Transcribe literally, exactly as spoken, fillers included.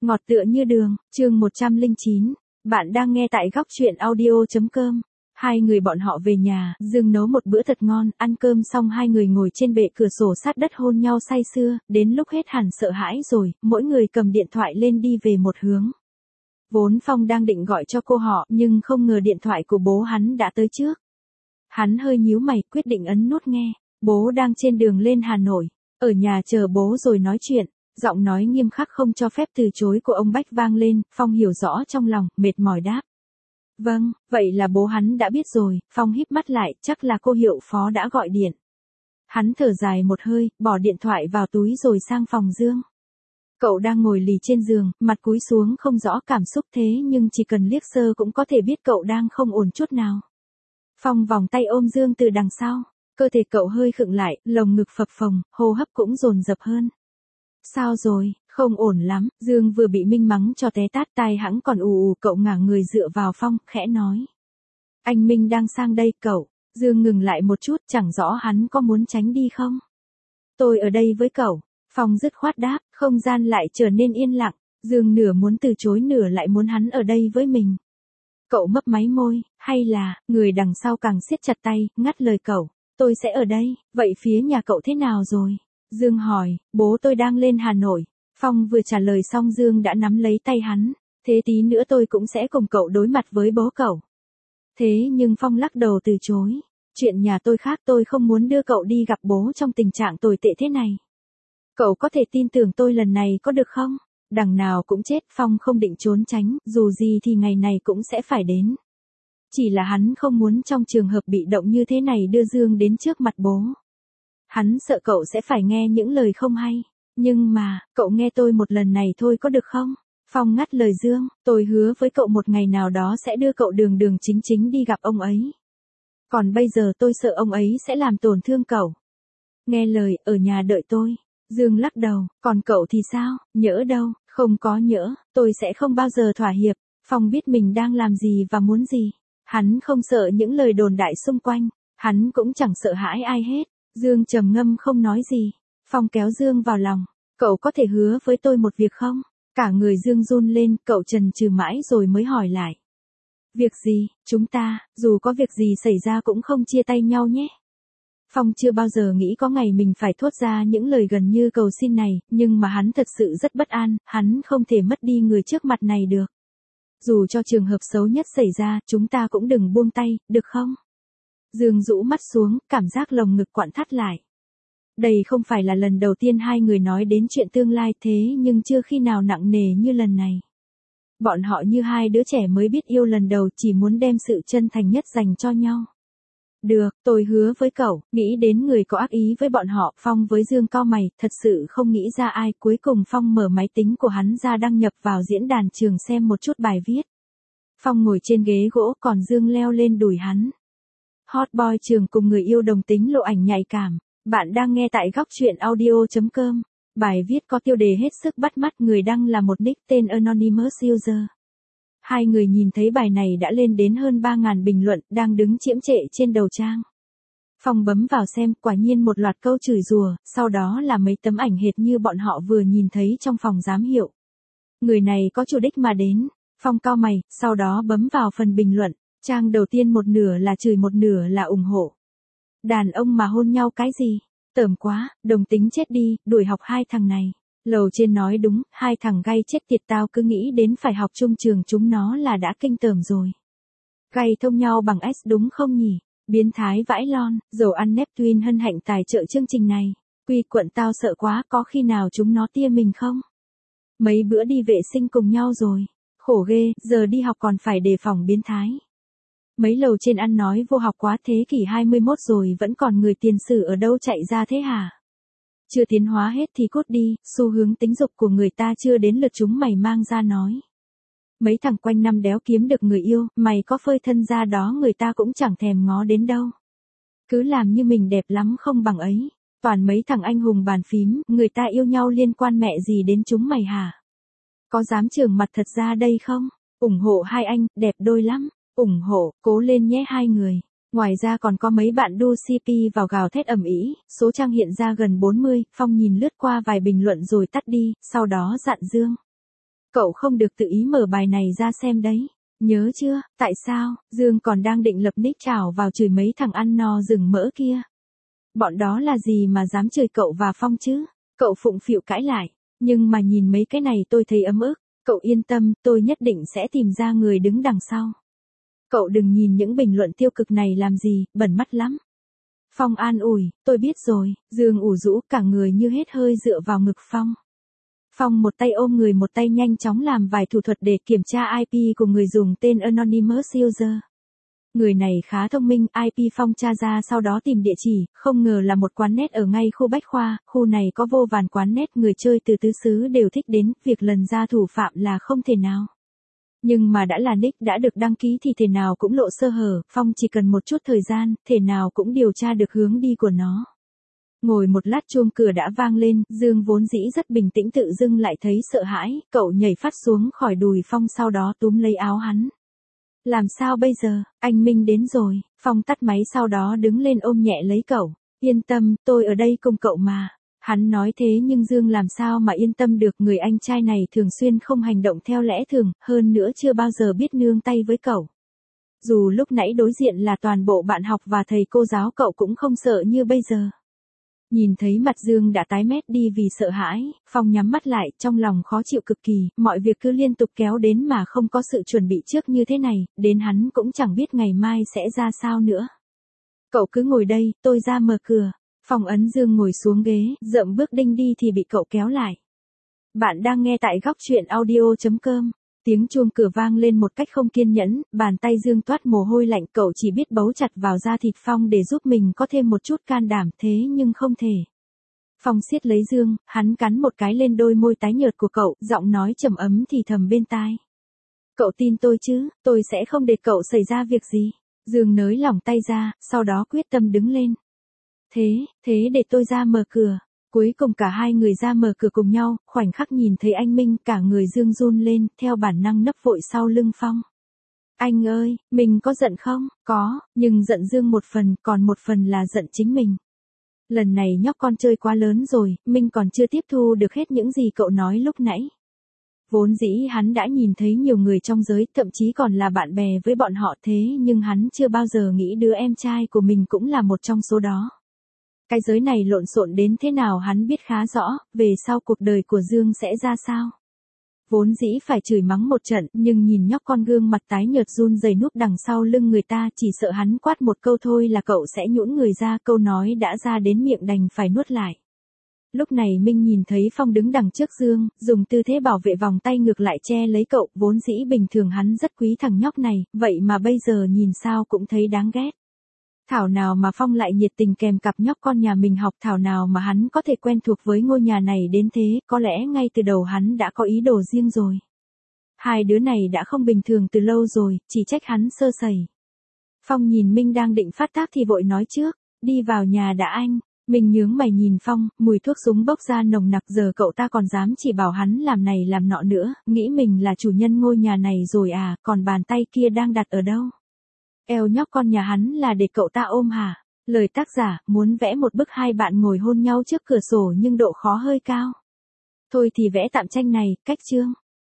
Ngọt tựa như đường, chương một trăm lẻ chín. Bạn đang nghe tại góc truyện audio.com. Hai người bọn họ về nhà, Dương nấu một bữa thật ngon, ăn cơm xong hai người ngồi trên bệ cửa sổ sát đất hôn nhau say sưa, đến lúc hết hẳn sợ hãi rồi, mỗi người cầm điện thoại lên đi về một hướng. Vốn Phong đang định gọi cho cô họ, nhưng không ngờ điện thoại của bố hắn đã tới trước. Hắn hơi nhíu mày, quyết định ấn nút nghe. Bố đang trên đường lên Hà Nội, ở nhà chờ bố rồi nói chuyện. Giọng nói nghiêm khắc không cho phép từ chối của ông Bách vang lên, Phong hiểu rõ trong lòng, mệt mỏi đáp. Vâng, vậy là bố hắn đã biết rồi. Phong híp mắt lại, chắc là cô hiệu phó đã gọi điện. Hắn thở dài một hơi, bỏ điện thoại vào túi rồi sang phòng Dương. Cậu đang ngồi lì trên giường, mặt cúi xuống không rõ cảm xúc thế nhưng chỉ cần liếc sơ cũng có thể biết cậu đang không ổn chút nào. Phong vòng tay ôm Dương từ đằng sau, cơ thể cậu hơi khựng lại, lồng ngực phập phồng, hô hấp cũng dồn dập hơn. Sao rồi, không ổn lắm, Dương vừa bị Minh mắng cho té tát tai hãng còn ù ù, cậu ngả người dựa vào Phong, khẽ nói. Anh Minh đang sang đây cậu. Dương ngừng lại một chút, chẳng rõ hắn có muốn tránh đi không. Tôi ở đây với cậu. Phong dứt khoát đáp, không gian lại trở nên yên lặng, Dương nửa muốn từ chối nửa lại muốn hắn ở đây với mình. Cậu mấp máy môi, hay là, người đằng sau càng siết chặt tay, ngắt lời cậu, tôi sẽ ở đây, vậy phía nhà cậu thế nào rồi? Dương hỏi, bố tôi đang lên Hà Nội. Phong vừa trả lời xong Dương đã nắm lấy tay hắn, thế tí nữa tôi cũng sẽ cùng cậu đối mặt với bố cậu. Thế nhưng Phong lắc đầu từ chối, chuyện nhà tôi khác, tôi không muốn đưa cậu đi gặp bố trong tình trạng tồi tệ thế này. Cậu có thể tin tưởng tôi lần này có được không? Đằng nào cũng chết, Phong không định trốn tránh, dù gì thì ngày này cũng sẽ phải đến. Chỉ là hắn không muốn trong trường hợp bị động như thế này đưa Dương đến trước mặt bố. Hắn sợ cậu sẽ phải nghe những lời không hay. Nhưng mà, cậu nghe tôi một lần này thôi có được không? Phong ngắt lời Dương, tôi hứa với cậu một ngày nào đó sẽ đưa cậu đường đường chính chính đi gặp ông ấy. Còn bây giờ tôi sợ ông ấy sẽ làm tổn thương cậu. Nghe lời, ở nhà đợi tôi. Dương lắc đầu, còn cậu thì sao, nhỡ đâu, không có nhỡ, tôi sẽ không bao giờ thỏa hiệp. Phong biết mình đang làm gì và muốn gì. Hắn không sợ những lời đồn đại xung quanh, hắn cũng chẳng sợ hãi ai hết. Dương trầm ngâm không nói gì. Phong kéo Dương vào lòng, cậu có thể hứa với tôi một việc không? Cả người Dương run lên, cậu chần chừ mãi rồi mới hỏi lại. Việc gì, chúng ta, dù có việc gì xảy ra cũng không chia tay nhau nhé. Phong chưa bao giờ nghĩ có ngày mình phải thốt ra những lời gần như cầu xin này, nhưng mà hắn thật sự rất bất an, hắn không thể mất đi người trước mặt này được. Dù cho trường hợp xấu nhất xảy ra, chúng ta cũng đừng buông tay, được không? Dương rũ mắt xuống, cảm giác lồng ngực quặn thắt lại. Đây không phải là lần đầu tiên hai người nói đến chuyện tương lai thế nhưng chưa khi nào nặng nề như lần này. Bọn họ như hai đứa trẻ mới biết yêu lần đầu, chỉ muốn đem sự chân thành nhất dành cho nhau. Được, tôi hứa với cậu. Nghĩ đến người có ác ý với bọn họ, Phong với Dương cau mày, thật sự không nghĩ ra ai. Cuối cùng Phong mở máy tính của hắn ra đăng nhập vào diễn đàn trường xem một chút bài viết. Phong ngồi trên ghế gỗ, còn Dương leo lên đùi hắn. Hot boy trường cùng người yêu đồng tính lộ ảnh nhạy cảm. Bạn đang nghe tại góc truyện audio.com. Bài viết có tiêu đề hết sức bắt mắt, người đăng là một nick tên Anonymous User. Hai người nhìn thấy bài này đã lên đến hơn ba nghìn bình luận, đang đứng chiếm trệ trên đầu trang. Phong bấm vào xem, quả nhiên một loạt câu chửi rủa, sau đó là mấy tấm ảnh hệt như bọn họ vừa nhìn thấy trong phòng giám hiệu. Người này có chủ đích mà đến. Phong cau mày, sau đó bấm vào phần bình luận. Trang đầu tiên một nửa là chửi một nửa là ủng hộ. Đàn ông mà hôn nhau cái gì? Tởm quá, đồng tính chết đi, đuổi học hai thằng này. Lầu trên nói đúng, hai thằng gay chết tiệt, tao cứ nghĩ đến phải học chung trường chúng nó là đã kinh tởm rồi. Gay thông nhau bằng S đúng không nhỉ? Biến thái vãi lon, dầu ăn Neptune hân hạnh tài trợ chương trình này. Quy quận tao sợ quá, có khi nào chúng nó tia mình không? Mấy bữa đi vệ sinh cùng nhau rồi. Khổ ghê, giờ đi học còn phải đề phòng biến thái. Mấy lầu trên ăn nói vô học quá, thế kỷ hai mươi mốt rồi vẫn còn người tiền sử ở đâu chạy ra thế hả? Chưa tiến hóa hết thì cút đi, xu hướng tính dục của người ta chưa đến lượt chúng mày mang ra nói. Mấy thằng quanh năm đéo kiếm được người yêu, mày có phơi thân ra đó người ta cũng chẳng thèm ngó đến đâu. Cứ làm như mình đẹp lắm không bằng ấy. Toàn mấy thằng anh hùng bàn phím, người ta yêu nhau liên quan mẹ gì đến chúng mày hả? Có dám trường mặt thật ra đây không? Ủng hộ hai anh, đẹp đôi lắm. Ủng hộ, cố lên nhé hai người. Ngoài ra còn có mấy bạn đu xê pê vào gào thét ầm ĩ, số trang hiện ra gần bốn mươi, Phong nhìn lướt qua vài bình luận rồi tắt đi, sau đó dặn Dương. Cậu không được tự ý mở bài này ra xem đấy. Nhớ chưa, tại sao? Dương còn đang định lập nick trào vào chửi mấy thằng ăn no rừng mỡ kia. Bọn đó là gì mà dám chửi cậu và Phong chứ? Cậu phụng phịu cãi lại. Nhưng mà nhìn mấy cái này tôi thấy ấm ức. Cậu yên tâm, tôi nhất định sẽ tìm ra người đứng đằng sau. Cậu đừng nhìn những bình luận tiêu cực này làm gì, bẩn mắt lắm. Phong an ủi, tôi biết rồi. Dương ủ rũ cả người như hết hơi dựa vào ngực Phong. Phong một tay ôm người một tay nhanh chóng làm vài thủ thuật để kiểm tra i pê của người dùng tên Anonymous User. Người này khá thông minh, i pê Phong tra ra sau đó tìm địa chỉ, không ngờ là một quán net ở ngay khu Bách Khoa, khu này có vô vàn quán net người chơi từ tứ xứ đều thích đến, việc lần ra thủ phạm là không thể nào. Nhưng mà đã là nick đã được đăng ký thì thể nào cũng lộ sơ hở, Phong chỉ cần một chút thời gian, thể nào cũng điều tra được hướng đi của nó. Ngồi một lát chuông cửa đã vang lên, Dương vốn dĩ rất bình tĩnh tự dưng lại thấy sợ hãi, cậu nhảy phát xuống khỏi đùi Phong sau đó túm lấy áo hắn. Làm sao bây giờ, anh Minh đến rồi, Phong tắt máy sau đó đứng lên ôm nhẹ lấy cậu, yên tâm, tôi ở đây cùng cậu mà. Hắn nói thế nhưng Dương làm sao mà yên tâm được, người anh trai này thường xuyên không hành động theo lẽ thường, hơn nữa chưa bao giờ biết nương tay với cậu. Dù lúc nãy đối diện là toàn bộ bạn học và thầy cô giáo cậu cũng không sợ như bây giờ. Nhìn thấy mặt Dương đã tái mét đi vì sợ hãi, Phong nhắm mắt lại, trong lòng khó chịu cực kỳ, mọi việc cứ liên tục kéo đến mà không có sự chuẩn bị trước như thế này, đến hắn cũng chẳng biết ngày mai sẽ ra sao nữa. Cậu cứ ngồi đây, tôi ra mở cửa. Phong ấn Dương ngồi xuống ghế, dậm bước đinh đi thì bị cậu kéo lại. Bạn đang nghe tại góc truyện audio chấm com. Tiếng chuông cửa vang lên một cách không kiên nhẫn, bàn tay Dương toát mồ hôi lạnh, cậu chỉ biết bấu chặt vào da thịt Phong để giúp mình có thêm một chút can đảm, thế nhưng không thể. Phong siết lấy Dương, hắn cắn một cái lên đôi môi tái nhợt của cậu, giọng nói trầm ấm thì thầm bên tai. Cậu tin tôi chứ, tôi sẽ không để cậu xảy ra việc gì. Dương nới lỏng tay ra, sau đó quyết tâm đứng lên. Thế, thế để tôi ra mở cửa. Cuối cùng cả hai người ra mở cửa cùng nhau, khoảnh khắc nhìn thấy anh Minh, cả người Dương run lên, theo bản năng nấp vội sau lưng Phong. Anh ơi, mình có giận không? Có, nhưng giận Dương một phần, còn một phần là giận chính mình. Lần này nhóc con chơi quá lớn rồi, Minh còn chưa tiếp thu được hết những gì cậu nói lúc nãy. Vốn dĩ hắn đã nhìn thấy nhiều người trong giới, thậm chí còn là bạn bè với bọn họ, thế nhưng hắn chưa bao giờ nghĩ đứa em trai của mình cũng là một trong số đó. Cái giới này lộn xộn đến thế nào hắn biết khá rõ, về sau cuộc đời của Dương sẽ ra sao. Vốn dĩ phải chửi mắng một trận, nhưng nhìn nhóc con gương mặt tái nhợt run rẩy núp đằng sau lưng người ta, chỉ sợ hắn quát một câu thôi là cậu sẽ nhũn người ra, câu nói đã ra đến miệng đành phải nuốt lại. Lúc này Minh nhìn thấy Phong đứng đằng trước Dương, dùng tư thế bảo vệ vòng tay ngược lại che lấy cậu, vốn dĩ bình thường hắn rất quý thằng nhóc này, vậy mà bây giờ nhìn sao cũng thấy đáng ghét. Thảo nào mà Phong lại nhiệt tình kèm cặp nhóc con nhà mình học, thảo nào mà hắn có thể quen thuộc với ngôi nhà này đến thế, có lẽ ngay từ đầu hắn đã có ý đồ riêng rồi. Hai đứa này đã không bình thường từ lâu rồi, chỉ trách hắn sơ sẩy. Phong nhìn Minh đang định phát tác thì vội nói trước, đi vào nhà đã anh. Minh nhướng mày nhìn Phong, mùi thuốc súng bốc ra nồng nặc, giờ cậu ta còn dám chỉ bảo hắn làm này làm nọ nữa, nghĩ mình là chủ nhân ngôi nhà này rồi à, còn bàn tay kia đang đặt ở đâu? Eo nhóc con nhà hắn là để cậu ta ôm hả? Lời tác giả, muốn vẽ một bức hai bạn ngồi hôn nhau trước cửa sổ nhưng độ khó hơi cao. Thôi thì vẽ tạm tranh này, cách chương.